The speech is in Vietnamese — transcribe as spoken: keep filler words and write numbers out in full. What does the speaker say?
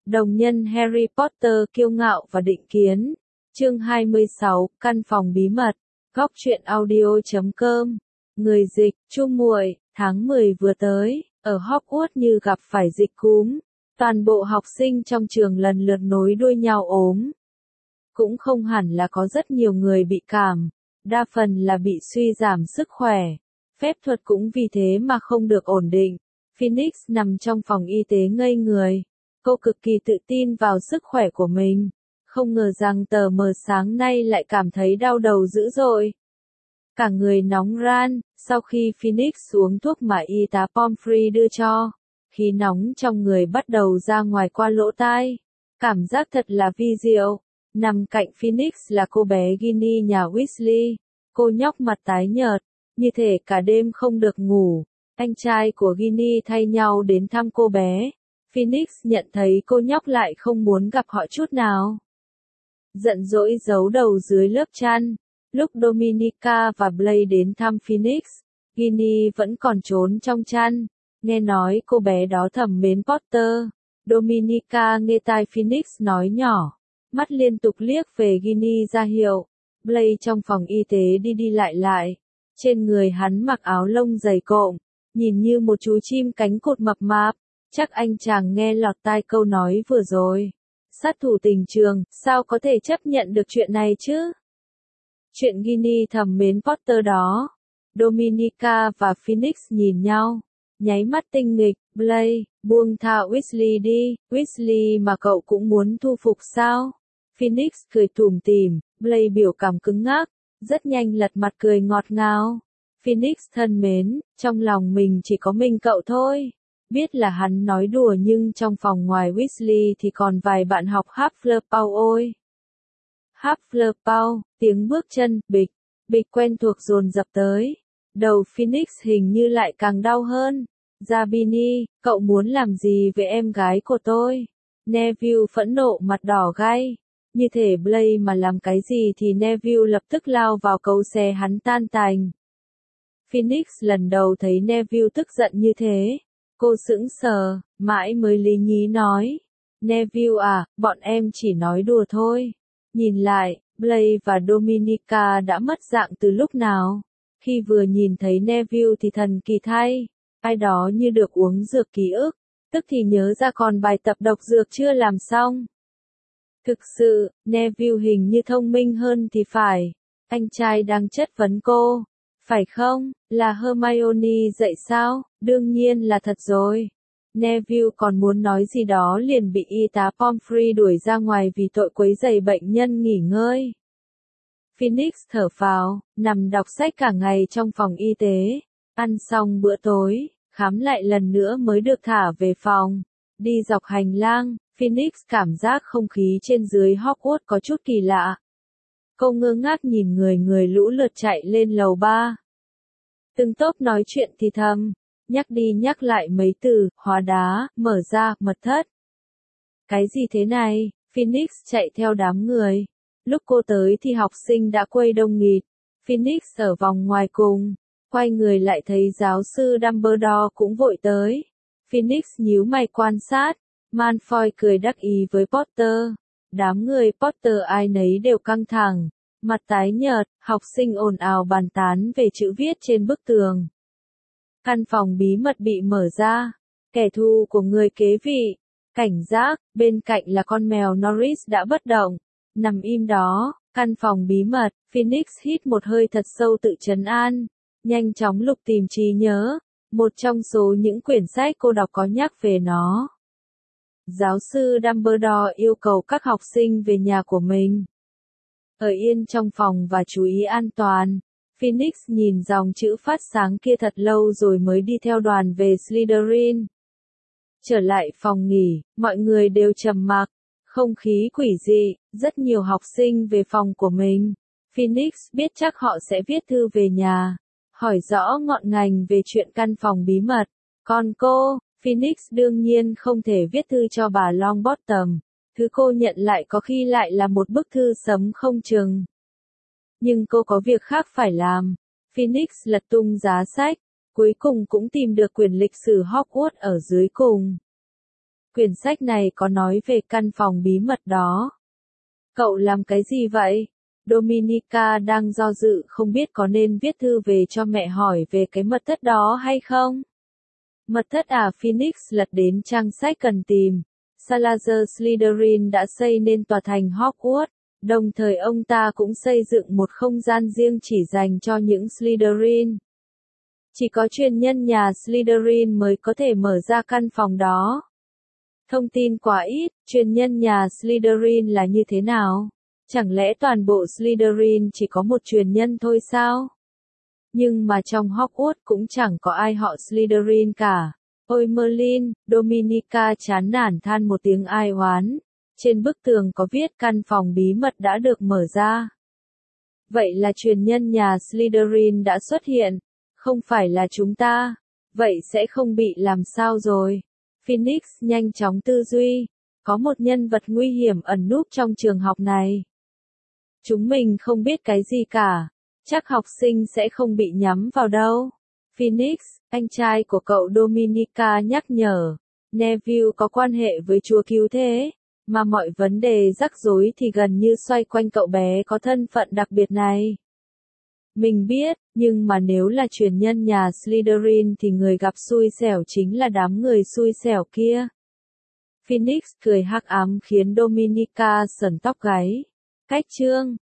Đồng nhân Harry Potter kiêu ngạo và định kiến. Chương hai mươi sáu, căn phòng bí mật. Góc truyện audio chấm com. Người dịch, Chu Muội, tháng mười vừa tới, ở Hogwarts như gặp phải dịch cúm. Toàn bộ học sinh trong trường lần lượt nối đuôi nhau ốm. Cũng không hẳn là có rất nhiều người bị cảm, đa phần là bị suy giảm sức khỏe. Phép thuật cũng vì thế mà không được ổn định. Phoenix nằm trong phòng y tế ngây người. Cô cực kỳ tự tin vào sức khỏe của mình. Không ngờ rằng tờ mờ sáng nay lại cảm thấy đau đầu dữ dội. Cả người nóng ran, sau khi Phoenix uống thuốc mà y tá Pomfrey đưa cho. Khí nóng trong người bắt đầu ra ngoài qua lỗ tai. Cảm giác thật là vi diệu. Nằm cạnh Phoenix là cô bé Ginny nhà Weasley. Cô nhóc mặt tái nhợt, như thể cả đêm không được ngủ. Anh trai của Ginny thay nhau đến thăm cô bé. Phoenix nhận thấy cô nhóc lại không muốn gặp họ chút nào. Giận dỗi giấu đầu dưới lớp chăn. Lúc Dominica và Blaise đến thăm Phoenix, Ginny vẫn còn trốn trong chăn. Nghe nói cô bé đó thầm mến Potter. Dominica nghe tai Phoenix nói nhỏ, mắt liên tục liếc về Ginny ra hiệu. Blaise trong phòng y tế đi đi lại lại. Trên người hắn mặc áo lông dày cộm, nhìn như một chú chim cánh cụt mập mạp. Chắc anh chàng nghe lọt tai câu nói vừa rồi. Sát thủ tình trường, sao có thể chấp nhận được chuyện này chứ? Chuyện Ginny thầm mến Potter đó. Dominica và Phoenix nhìn nhau, nháy mắt tinh nghịch. Blaise, buông tha Weasley đi, Weasley mà cậu cũng muốn thu phục sao? Phoenix cười tủm tỉm, Blaise biểu cảm cứng ngắc, rất nhanh lật mặt cười ngọt ngào. Phoenix thân mến, trong lòng mình chỉ có mình cậu thôi. Biết là hắn nói đùa nhưng trong phòng ngoài Weasley thì còn vài bạn học Hufflepuff ôi. Hufflepuff, tiếng bước chân, bịch, bịch quen thuộc dồn dập tới. Đầu Phoenix hình như lại càng đau hơn. Zabini, cậu muốn làm gì với em gái của tôi? Neville phẫn nộ mặt đỏ gay. Như thể Blaise mà làm cái gì thì Neville lập tức lao vào cấu xé hắn tan tành. Phoenix lần đầu thấy Neville tức giận như thế. Cô sững sờ, mãi mới lý nhí nói. Neville à, bọn em chỉ nói đùa thôi. Nhìn lại, Blaise và Dominica đã mất dạng từ lúc nào. Khi vừa nhìn thấy Neville thì thần kỳ thay. Ai đó như được uống dược ký ức, tức thì nhớ ra còn bài tập độc dược chưa làm xong. Thực sự, Neville hình như thông minh hơn thì phải. Anh trai đang chất vấn cô. Phải không, là Hermione dạy sao? Đương nhiên là thật rồi. Neville còn muốn nói gì đó liền bị y tá Pomfrey đuổi ra ngoài vì tội quấy rầy bệnh nhân nghỉ ngơi. Phoenix thở phào, nằm đọc sách cả ngày trong phòng y tế. Ăn xong bữa tối, khám lại lần nữa mới được thả về phòng. Đi dọc hành lang, Phoenix cảm giác không khí trên dưới Hogwarts có chút kỳ lạ. Cô ngơ ngác nhìn người người lũ lượt chạy lên lầu ba. Từng tốp nói chuyện thì thầm, nhắc đi nhắc lại mấy từ, hóa đá, mở ra, mật thất. Cái gì thế này? Phoenix chạy theo đám người. Lúc cô tới thì học sinh đã quây đông nghịt. Phoenix ở vòng ngoài cùng. Quay người lại thấy giáo sư Dumbledore cũng vội tới. Phoenix nhíu mày quan sát. Malfoy cười đắc ý với Potter. Đám người Potter ai nấy đều căng thẳng. Mặt tái nhợt, học sinh ồn ào bàn tán về chữ viết trên bức tường. Căn phòng bí mật bị mở ra. Kẻ thù của người kế vị. Cảnh giác, bên cạnh là con mèo Norris đã bất động. Nằm im đó, căn phòng bí mật, Phoenix hít một hơi thật sâu tự trấn an. Nhanh chóng lục tìm trí nhớ. Một trong số những quyển sách cô đọc có nhắc về nó. Giáo sư Dumbledore yêu cầu các học sinh về nhà của mình. Ở yên trong phòng và chú ý an toàn. Phoenix nhìn dòng chữ phát sáng kia thật lâu rồi mới đi theo đoàn về Slytherin. Trở lại phòng nghỉ, mọi người đều trầm mặc. Không khí quỷ dị, rất nhiều học sinh về phòng của mình. Phoenix biết chắc họ sẽ viết thư về nhà. Hỏi rõ ngọn ngành về chuyện căn phòng bí mật. Còn cô, Phoenix đương nhiên không thể viết thư cho bà Longbottom. Thứ cô nhận lại có khi lại là một bức thư sấm không chừng. Nhưng cô có việc khác phải làm. Phoenix lật tung giá sách. Cuối cùng cũng tìm được quyển lịch sử Hogwarts ở dưới cùng. Quyển sách này có nói về căn phòng bí mật đó. Cậu làm cái gì vậy? Dominica đang do dự không biết có nên viết thư về cho mẹ hỏi về cái mật thất đó hay không. Mật thất à? Phoenix lật đến trang sách cần tìm. Salazar Slytherin đã xây nên tòa thành Hogwarts, đồng thời ông ta cũng xây dựng một không gian riêng chỉ dành cho những Slytherin. Chỉ có truyền nhân nhà Slytherin mới có thể mở ra căn phòng đó. Thông tin quá ít, truyền nhân nhà Slytherin là như thế nào? Chẳng lẽ toàn bộ Slytherin chỉ có một truyền nhân thôi sao? Nhưng mà trong Hogwarts cũng chẳng có ai họ Slytherin cả. Ôi Merlin, Dominica chán nản than một tiếng ai oán. Trên bức tường có viết căn phòng bí mật đã được mở ra. Vậy là truyền nhân nhà Slytherin đã xuất hiện, không phải là chúng ta. Vậy sẽ không bị làm sao rồi? Phoenix nhanh chóng tư duy. Có một nhân vật nguy hiểm ẩn núp trong trường học này. Chúng mình không biết cái gì cả. Chắc học sinh sẽ không bị nhắm vào đâu. Phoenix, anh trai của cậu Dominica nhắc nhở. Neville có quan hệ với Chúa Cứu Thế, mà mọi vấn đề rắc rối thì gần như xoay quanh cậu bé có thân phận đặc biệt này. Mình biết, nhưng mà nếu là truyền nhân nhà Slytherin thì người gặp xui xẻo chính là đám người xui xẻo kia. Phoenix cười hắc ám khiến Dominica sởn tóc gáy. Cách chương